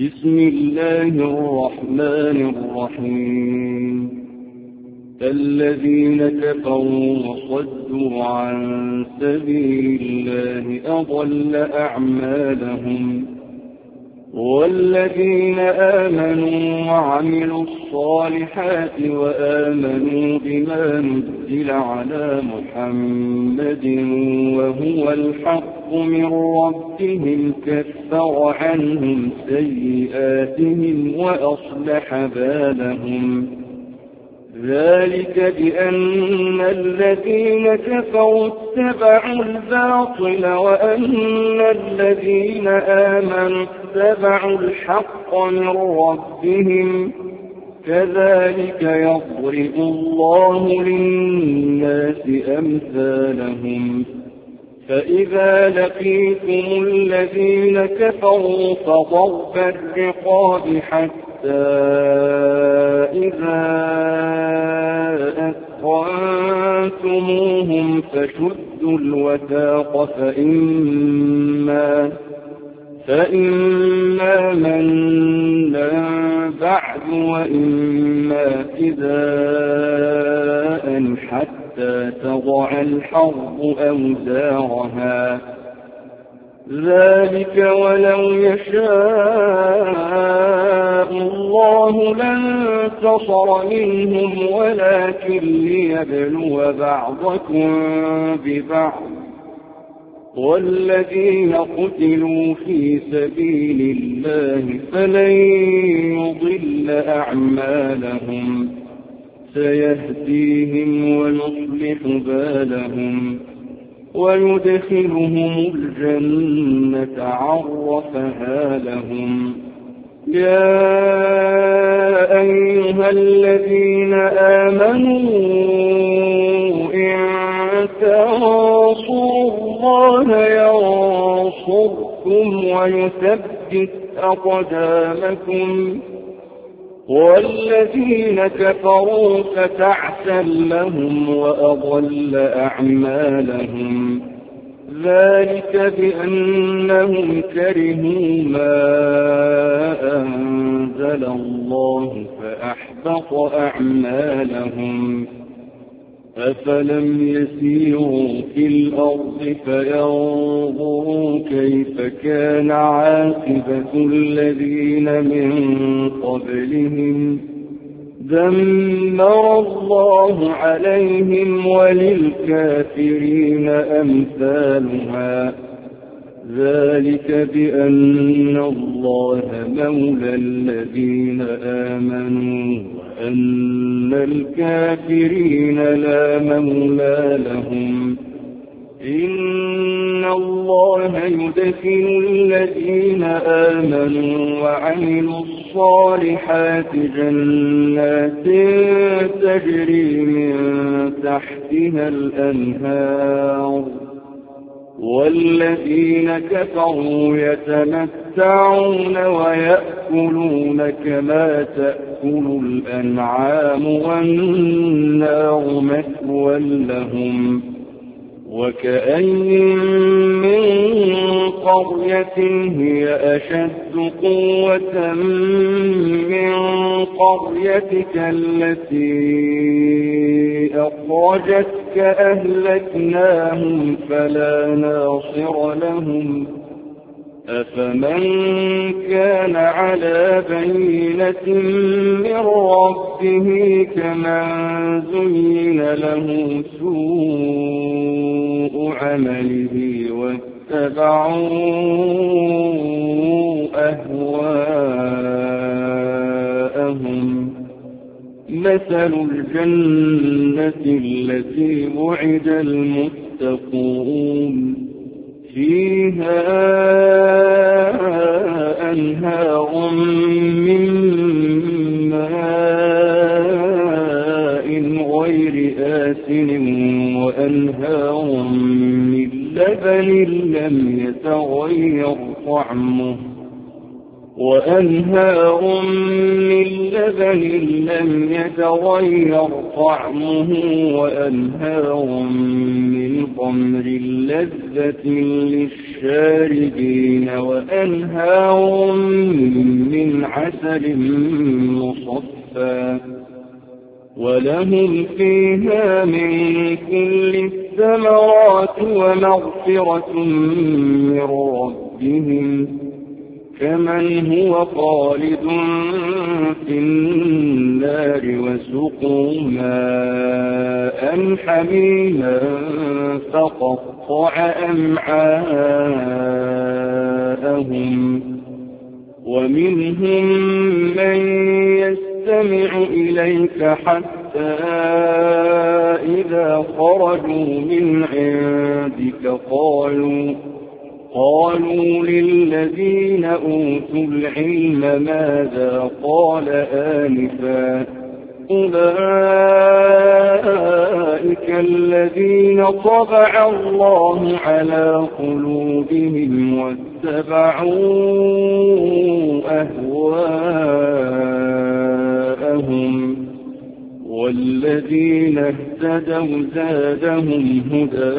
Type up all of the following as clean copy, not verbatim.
بسم الله الرحمن الرحيم. الذين كفروا وصدوا عن سبيل الله أضل أعمالهم، والذين آمنوا وعملوا الصالحات وآمنوا بما نزل على محمد وهو الحق من ربهم كفر عنهم سيئاتهم وأصلح بالهم. ذلك بأن الذين كفروا اتبعوا الباطل وأن الذين آمنوا اتبعوا الحق من ربهم، كذلك يضرب الله للناس أمثالهم. فإذا لقيتم الذين كفروا فضرب الرقاب حتى إذا أثخنتموهم فشدوا الوثاق فإما منا بعد وإما فداء حتى تضع الحرب أوزارها. ذلك ولو يشاء الله لانتصر منهم ولكن ليبلو بعضكم ببعض. والذين قتلوا في سبيل الله فلن يضل أعمالهم، سيهديهم ويصلح بالهم ويدخلهم الجنة عرفها لهم. يا أيها الذين آمنوا إن تنصروا الله ينصركم ويثبت أقدامكم، والذين كفروا فتعسا لهم وأضل أعمالهم. ذلك بأنهم كرهوا ما أنزل الله فأحبط أعمالهم. أفلم يسيروا في الأرض فينظروا كيف كان عاقبة الذين من قبلهم، دمر الله عليهم وللكافرين أمثالها. ذلك بأن الله مولى الذين آمنوا وأن الكافرين لا مولى لهم. إن الله يدخل الذين آمنوا وعملوا الصالحات جنات تجري من تحتها الأنهار، والذين كفروا يتمتعون ويأكلون كما تأكل الأنعام والنار مثوى لهم. وكأين من قرية هي أشد قوة من قريتك التي أخرجتك أهلكناهم فلا ناصر لهم. أفمن كان على بينة من ربه كمن زين له سوء عمله واتبعوا أهواءهم. مثل الجنة التي وعد المتقون فيها أنهار من ماء غير آسن وأنهار من لبن لم يتغير طعمه وأنهار من لبن لم يتغير طعمه وأنهار من خمر لذة للشاربين وأنهار من عسل مصفى ولهم فيها من كل الثمرات ومغفرة من ربهم كمن هو خالد في النار وسقوا ماء حميما فقطع أمعاءهم ومنهم من يستمع إليك حتى إذا خرجوا من عندك قالوا للذين أوتوا العلم ماذا قال آنفا أولئك الذين طبع الله على قلوبهم واتبعوا أهواءهم والذين اهتدوا زادهم هدى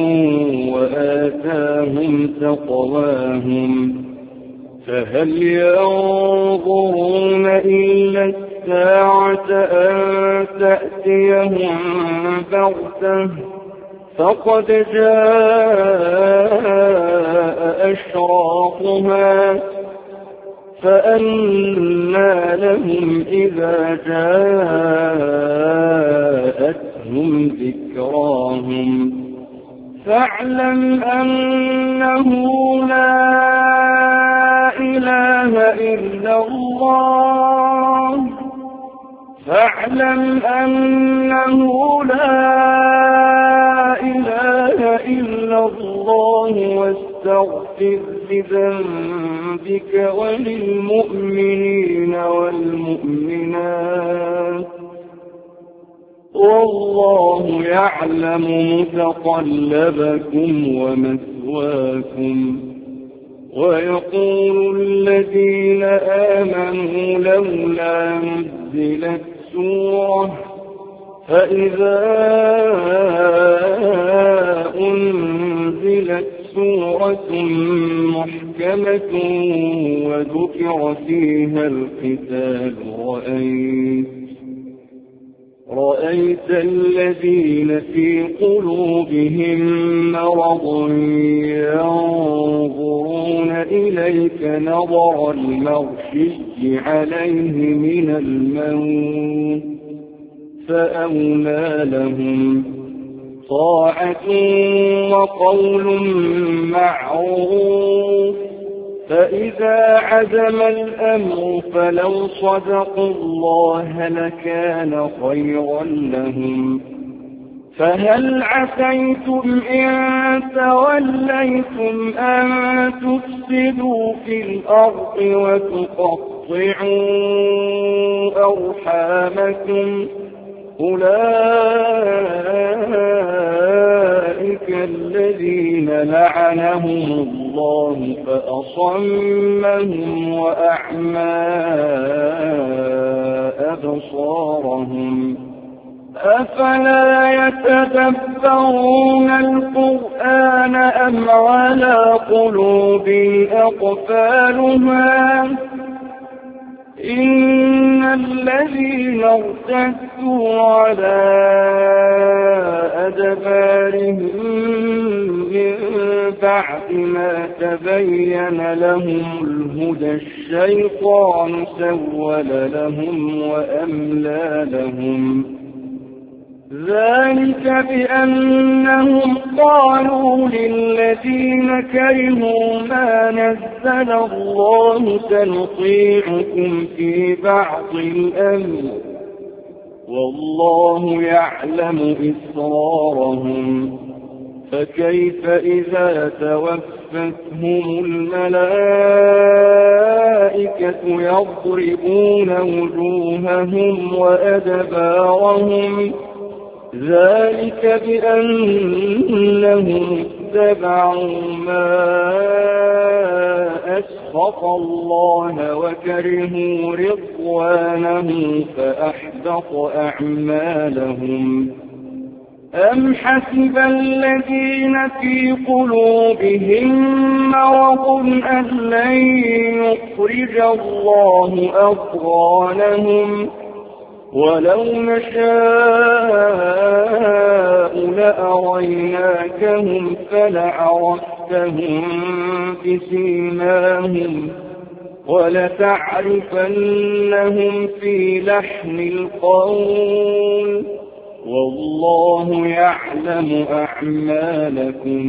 وآتاهم تقواهم فهل ينظرون إلا الساعة أن تأتيهم بغتة فقد جاء أشراطها فأنى لهم إذا جاءتهم ذكراهم فاعلم أنه لا إله إلا الله فاعلم أنه لا إله إلا الله واستغفر لذنبك وللمؤمنين والمؤمنات والله يعلم متقلبكم ومثواكم ويقول الذين آمنوا لولا نزلت سورة فإذا أنزلت سورة محكمة وذكر فيها القتال رأيت الذين في قلوبهم مرض ينظرون إليك نظر المغشي عليه من الموت فأولى لهم طاعة وقول معروف فإذا عزم الأمر فلو صدقوا الله لكان خيرا لهم فهل عسيتم إن توليتم أن تفسدوا في الأرض وتقطعوا أرحامكم أولئك الذين لعنهم الله فأصمهم وأعمى أبصارهم أفلا يتدبرون القرآن أم على قلوب أقفالها إن الذين ارتدوا على أدبارهم من بعد ما تبين لهم الهدى الشيطان سول لهم وأملى لهم ذلك بأنهم قالوا للذين كرهوا ما نزل الله سنطيعكم في بعض الأمر والله يعلم إسرارهم فكيف إذا توفتهم الملائكة يضربون وجوههم وأدبارهم ذلك بأنهم واتبعوا ما أسخط الله وكرهوا رضوانه فأحبط أعمالهم. أم حسب الذين في قلوبهم مرض أن لن يخرج الله أضغانهم ولو نشاء لأريناكهم فلعرفتهم بسيماهم ولتعرفنهم في لحن القول والله يعلم أعمالكم.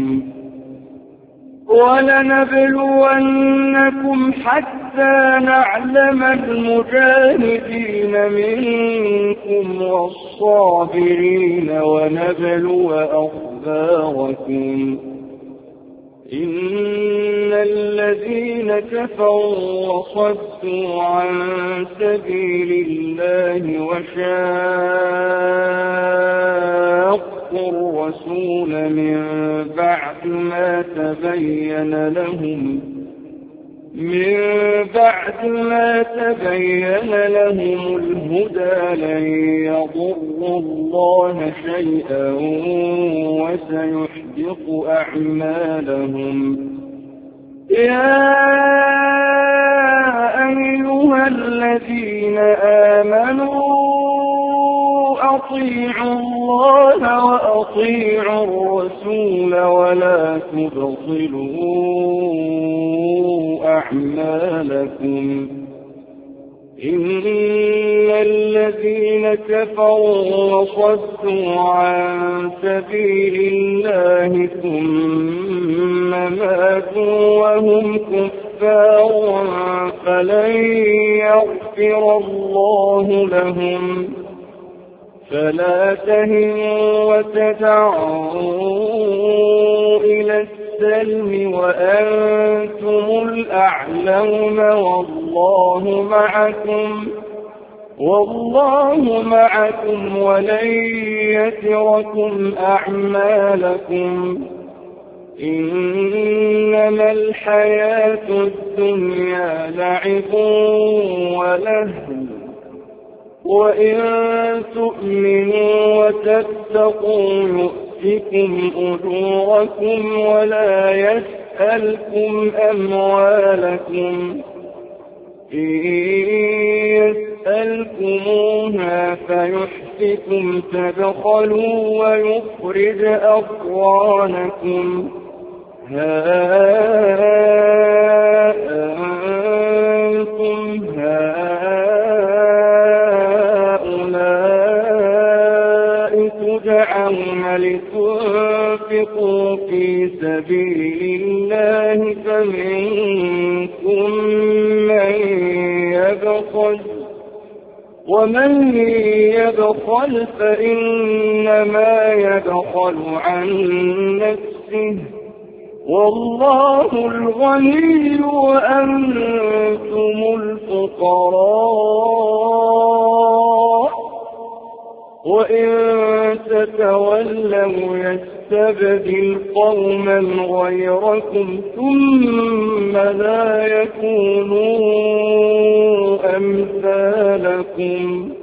ولنبلونكم حتى نعلم المجاهدين منكم والصابرين ونبلو أخباركم. إن الذين كفروا وصدوا عن سبيل الله وشاقوا الرسول من بعد ما تبين لهم الهدى لن يضروا الله شيئا وسيحبط أعمالهم. يا أيها الذين آمنوا أطيعوا الله وأطيعوا الرسول ولا تبطلوا أعمالكم. إن الذين كفروا وصدوا عن سبيل الله ثم ماتوا وهم كفار فلن يغفر الله لهم. فلا تهنوا وتدعوا إلى السلم وأنتم الأعلون والله معكم ولن يتركم أعمالكم. إنما الحياة الدنيا لعب ولهو وإن تؤمنوا وتتقوا يؤتكم أجوركم ولا يسألكم أموالكم. إن يسألكموها فيحفكم تبخلوا ويخرج أضغانكم. ها أنتم هؤلاء تدعون لتنفقوا في سبيل الله فمنكم من يبخل ومن يبخل فإنما يبخل عن نفسه والله الغني وأنتم الفقراء. وإن تتولوا يستبدل قوما غيركم ثم لا يكونوا أمثالكم.